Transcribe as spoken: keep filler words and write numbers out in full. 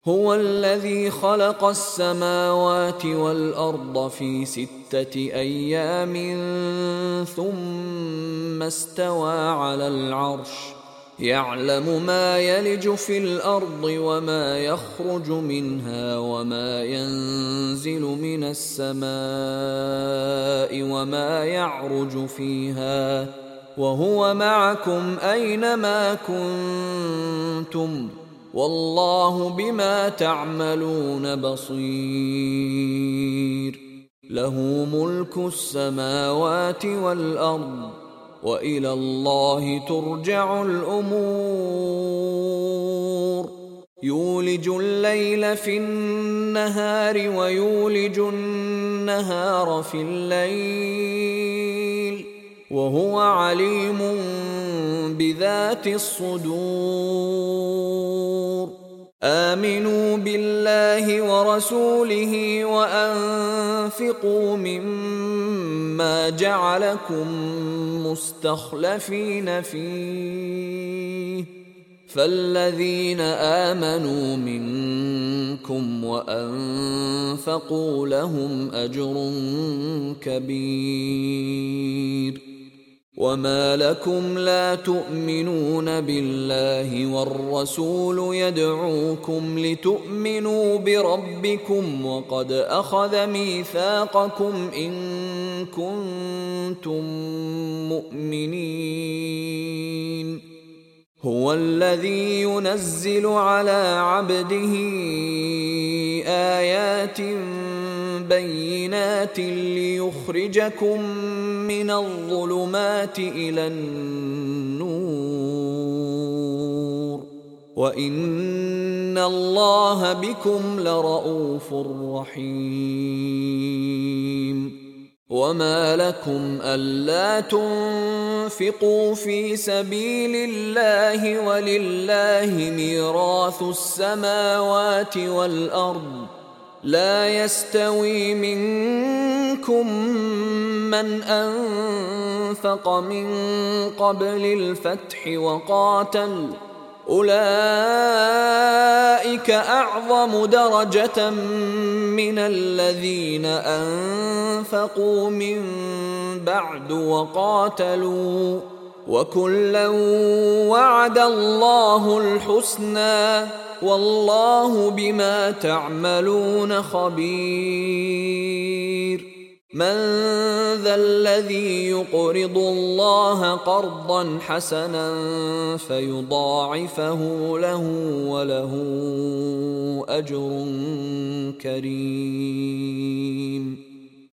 هو الذي خلق السماوات والأرض في ستة أيام ثم استوى على العرش يعلم ما يلج في الأرض وما يخرج منها وما ينزل من السماء وما يعرج فيها وهو معكم أينما كنتم والله بما تعملون بصير. له ملك السماوات والأرض وإلى الله ترجع الأمور. يولج الليل في النهار ويولج النهار في الليل وهو عليم بذات الصدور. آمنوا بالله ورسوله وأنفقوا مما جعلكم مستخلفين فيه فالذين آمنوا منكم وأنفقوا لهم أجر كبير. وما لكم لا تؤمنون بالله والرسول يدعوكم لتؤمنوا بربكم وقد أخذ ميثاقكم إن كنتم مؤمنين. هو الذي ينزل على عبده آيات بينات ليخرجكم من الظلمات إلى النور وإن الله بكم لرءوف رحيم. وما لكم ألا تنفقوا في سبيل الله ولله ميراث السماوات والأرض لا يستوي منكم من أنفق من قبل الفتح وقاتل أولئك أعظم درجة من الذين أنفقوا من بعد وقاتلوا وكلا وعد الله الحسنى والله بما تعملون خبير. من ذا الذي يقرض الله قرضا حسنا فيضاعفه له وله أجر كريم.